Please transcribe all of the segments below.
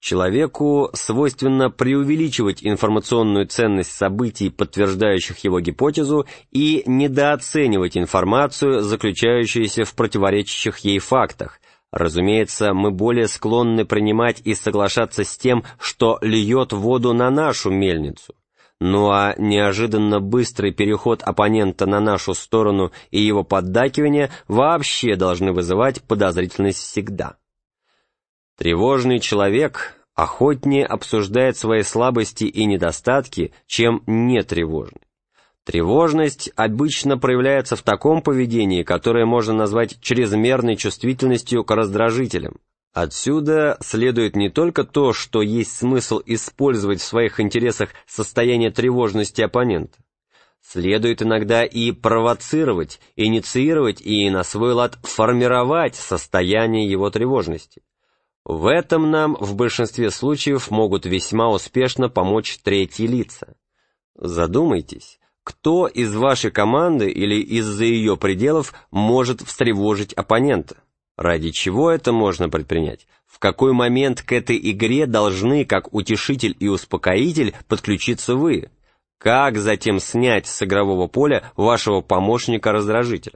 Человеку свойственно преувеличивать информационную ценность событий, подтверждающих его гипотезу, и недооценивать информацию, заключающуюся в противоречащих ей фактах. Разумеется, мы более склонны принимать и соглашаться с тем, что льет воду на нашу мельницу. Ну а неожиданно быстрый переход оппонента на нашу сторону и его поддакивание вообще должны вызывать подозрительность всегда. Тревожный человек охотнее обсуждает свои слабости и недостатки, чем нетревожный. Тревожность обычно проявляется в таком поведении, которое можно назвать чрезмерной чувствительностью к раздражителям. Отсюда следует не только то, что есть смысл использовать в своих интересах состояние тревожности оппонента. Следует иногда и провоцировать, инициировать и на свой лад формировать состояние его тревожности. В этом нам в большинстве случаев могут весьма успешно помочь третьи лица. Задумайтесь, кто из вашей команды или из-за ее пределов может встревожить оппонента? Ради чего это можно предпринять? В какой момент к этой игре должны, как утешитель и успокоитель, подключиться вы? Как затем снять с игрового поля вашего помощника-раздражителя?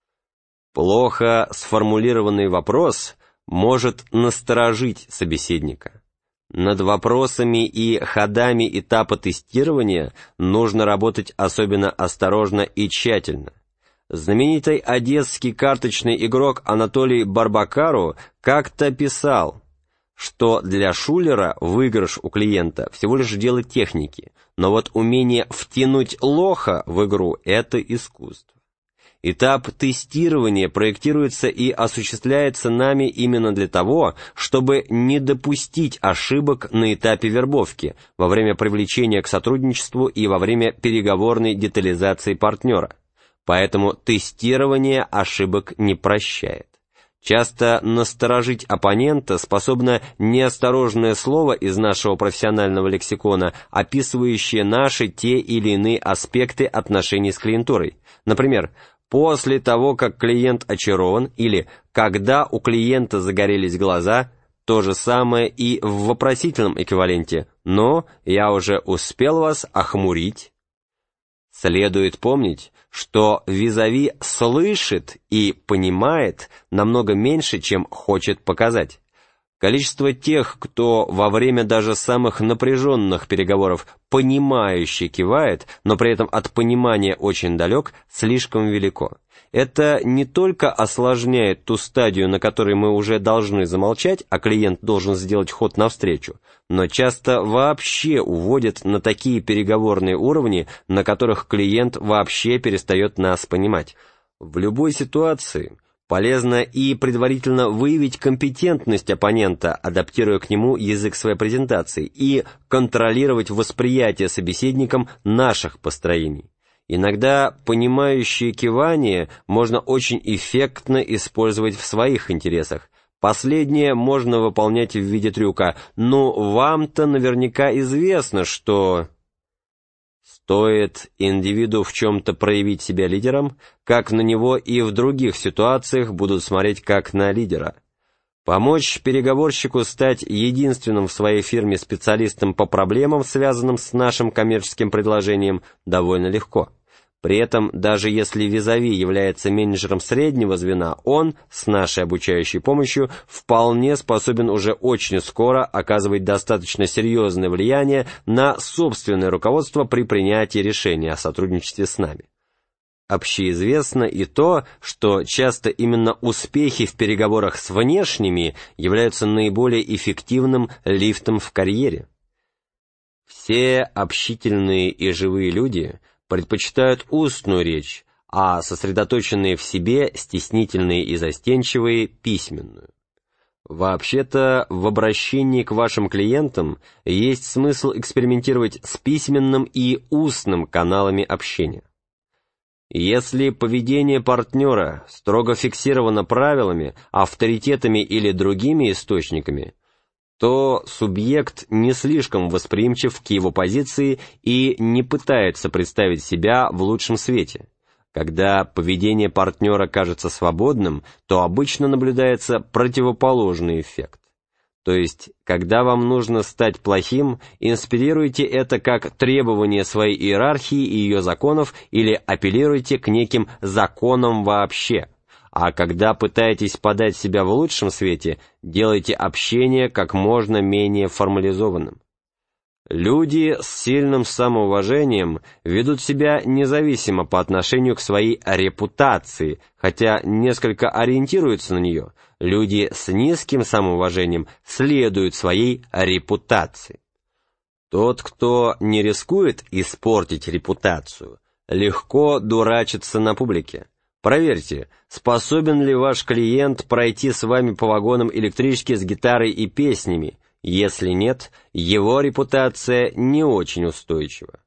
Плохо сформулированный вопрос может насторожить собеседника. Над вопросами и ходами этапа тестирования нужно работать особенно осторожно и тщательно. Знаменитый одесский карточный игрок Анатолий Барбакару как-то писал, что для шулера выигрыш у клиента всего лишь дело техники, но вот умение втянуть лоха в игру – это искусство. Этап тестирования проектируется и осуществляется нами именно для того, чтобы не допустить ошибок на этапе вербовки, во время привлечения к сотрудничеству и во время переговорной детализации партнера. Поэтому тестирование ошибок не прощает. Часто насторожить оппонента способно неосторожное слово из нашего профессионального лексикона, описывающее наши те или иные аспекты отношений с клиентурой. Например, «после того, как клиент очарован» или «когда у клиента загорелись глаза», то же самое и в вопросительном эквиваленте «но я уже успел вас охмурить». Следует помнить, что визави слышит и понимает намного меньше, чем хочет показать. Количество тех, кто во время даже самых напряженных переговоров понимающе кивает, но при этом от понимания очень далек, слишком велико. Это не только осложняет ту стадию, на которой мы уже должны замолчать, а клиент должен сделать ход навстречу, но часто вообще уводит на такие переговорные уровни, на которых клиент вообще перестает нас понимать. В любой ситуации полезно и предварительно выявить компетентность оппонента, адаптируя к нему язык своей презентации, и контролировать восприятие собеседником наших построений. Иногда понимающее кивание можно очень эффектно использовать в своих интересах. Последнее можно выполнять в виде трюка «ну, вам-то наверняка известно, что...» Стоит индивиду в чем-то проявить себя лидером, как на него и в других ситуациях будут смотреть как на лидера. Помочь переговорщику стать единственным в своей фирме специалистом по проблемам, связанным с нашим коммерческим предложением, довольно легко. При этом, даже если визави является менеджером среднего звена, он, с нашей обучающей помощью, вполне способен уже очень скоро оказывать достаточно серьезное влияние на собственное руководство при принятии решения о сотрудничестве с нами. Общеизвестно и то, что часто именно успехи в переговорах с внешними являются наиболее эффективным лифтом в карьере. Все общительные и живые люди предпочитают устную речь, а сосредоточенные в себе, стеснительные и застенчивые – письменную. Вообще-то, в обращении к вашим клиентам есть смысл экспериментировать с письменным и устным каналами общения. Если поведение партнера строго фиксировано правилами, авторитетами или другими источниками, то субъект не слишком восприимчив к его позиции и не пытается представить себя в лучшем свете. Когда поведение партнера кажется свободным, то обычно наблюдается противоположный эффект. То есть, когда вам нужно стать плохим, инспирируйте это как требование своей иерархии и ее законов или апеллируйте к неким законам вообще. А когда пытаетесь подать себя в лучшем свете, делайте общение как можно менее формализованным. Люди с сильным самоуважением ведут себя независимо по отношению к своей репутации, хотя несколько ориентируются на нее. Люди с низким самоуважением следуют своей репутации. Тот, кто не рискует испортить репутацию, легко дурачится на публике. Проверьте, способен ли ваш клиент пройти с вами по вагонам электрички с гитарой и песнями. Если нет, его репутация не очень устойчива.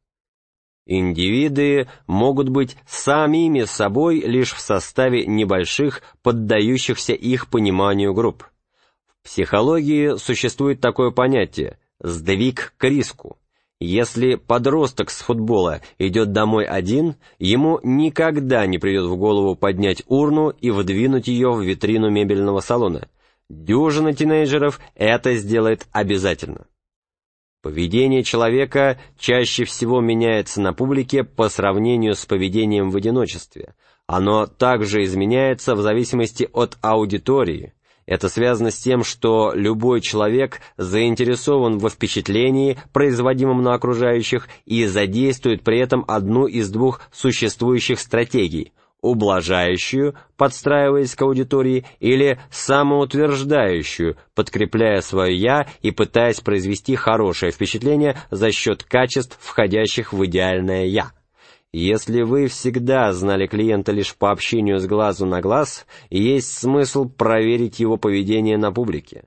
Индивиды могут быть самими собой лишь в составе небольших, поддающихся их пониманию групп. В психологии существует такое понятие «сдвиг к риску». Если подросток с футбола идет домой один, ему никогда не придет в голову поднять урну и вдвинуть ее в витрину мебельного салона. Дюжина тинейджеров это сделает обязательно. Поведение человека чаще всего меняется на публике по сравнению с поведением в одиночестве. Оно также изменяется в зависимости от аудитории. Это связано с тем, что любой человек заинтересован во впечатлении, производимом на окружающих, и задействует при этом одну из двух существующих стратегий – ублажающую, подстраиваясь к аудитории, или самоутверждающую, подкрепляя свое «я» и пытаясь произвести хорошее впечатление за счет качеств, входящих в идеальное «я». Если вы всегда знали клиента лишь по общению с глазу на глаз, есть смысл проверить его поведение на публике.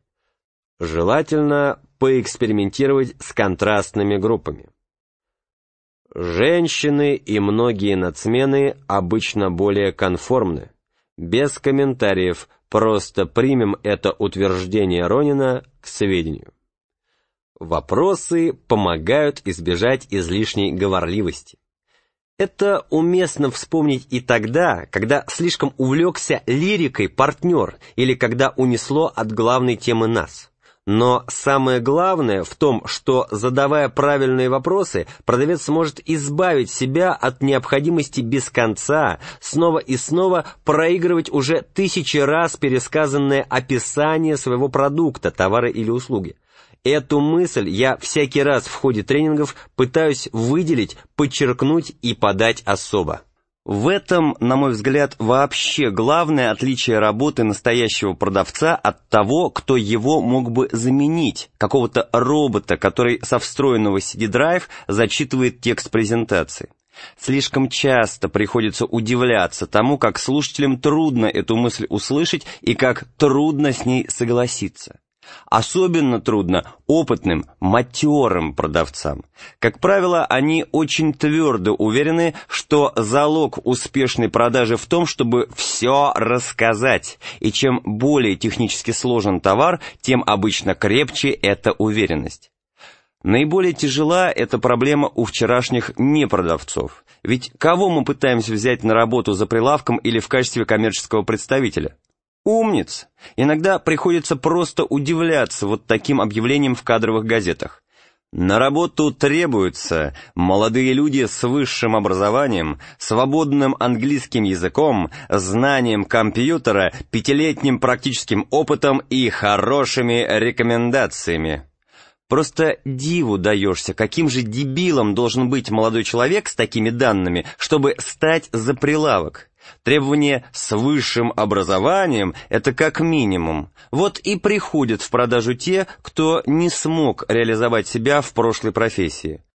Желательно поэкспериментировать с контрастными группами. Женщины и многие нацмены обычно более конформны. Без комментариев, просто примем это утверждение Ронина к сведению. Вопросы помогают избежать излишней говорливости. Это уместно вспомнить и тогда, когда слишком увлекся лирикой партнер или когда унесло от главной темы нас. Но самое главное в том, что, задавая правильные вопросы, продавец сможет избавить себя от необходимости без конца снова и снова проигрывать уже тысячи раз пересказанное описание своего продукта, товара или услуги. Эту мысль я всякий раз в ходе тренингов пытаюсь выделить, подчеркнуть и подать особо. В этом, на мой взгляд, вообще главное отличие работы настоящего продавца от того, кто его мог бы заменить, какого-то робота, который со встроенного CD-драйв зачитывает текст презентации. Слишком часто приходится удивляться тому, как слушателям трудно эту мысль услышать и как трудно с ней согласиться. Особенно трудно опытным, матерым продавцам. Как правило, они очень твердо уверены, что залог успешной продажи в том, чтобы все рассказать, и чем более технически сложен товар, тем обычно крепче эта уверенность. Наиболее тяжела эта проблема у вчерашних непродавцов. Ведь кого мы пытаемся взять на работу за прилавком или в качестве коммерческого представителя? Умниц! Иногда приходится просто удивляться вот таким объявлением в кадровых газетах. На работу требуются молодые люди с высшим образованием, свободным английским языком, знанием компьютера, 5-летним практическим опытом и хорошими рекомендациями. Просто диву даешься, каким же дебилом должен быть молодой человек с такими данными, чтобы стать за прилавок. Требование с высшим образованием – это как минимум. Вот и приходят в продажу те, кто не смог реализовать себя в прошлой профессии.